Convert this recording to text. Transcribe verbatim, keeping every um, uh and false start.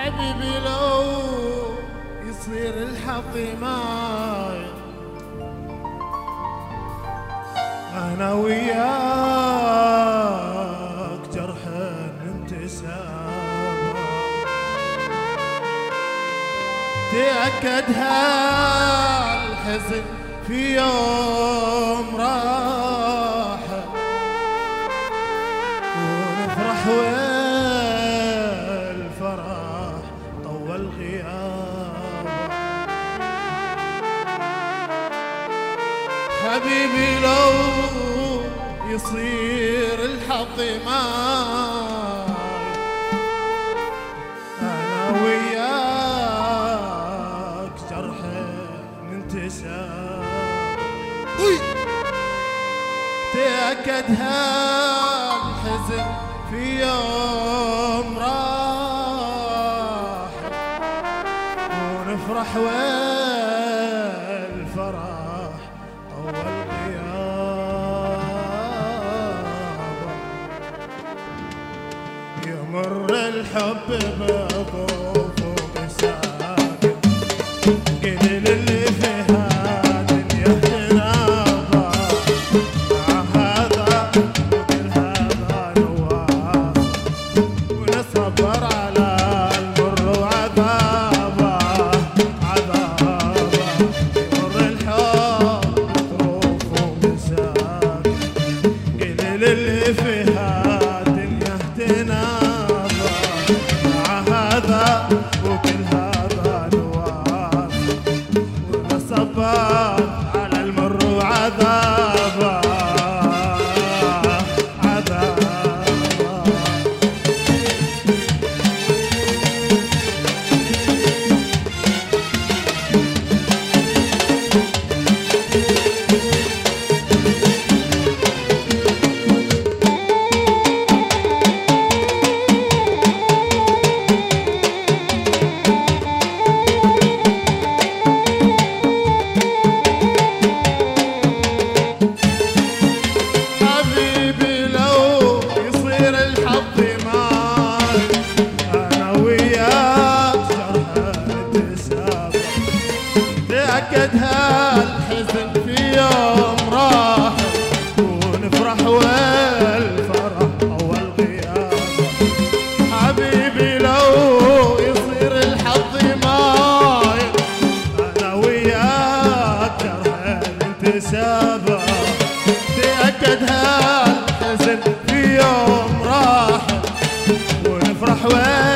حبيبي لو يصير الحظ معي أنا وياك جرح انتساب، تأكد هالحزن في يوم راح ونفرح والفرح طول غياب. حبيبي لو يصير الحظ معي أنا وياك جرح انتساب، تأكد هالحزن في يوم راح ونفرح والفرح طول غياب. يمر الحب بظروف ومساكن قليل اللي فيها دنيا تنابا، مع هذا وكل هذا نواصل ونصبر على المر وعذابه عذابه. يمر الحب بظروف ومساكن قليل اللي فيها دنيا تنابا، مع هذا وكل هذا نواصل ونصبر على المر وعذابه عذابه. حبيبي لو يصير الحظ معي أنا وياك جرح انتساب، تأكد هالحزن في يوم راح ونفرح والفرح أول غياب. حبيبي لو يصير الحظ معي أنا وياك جرح انتساب، تأكد هالحزن في يوم راح ونفرح وين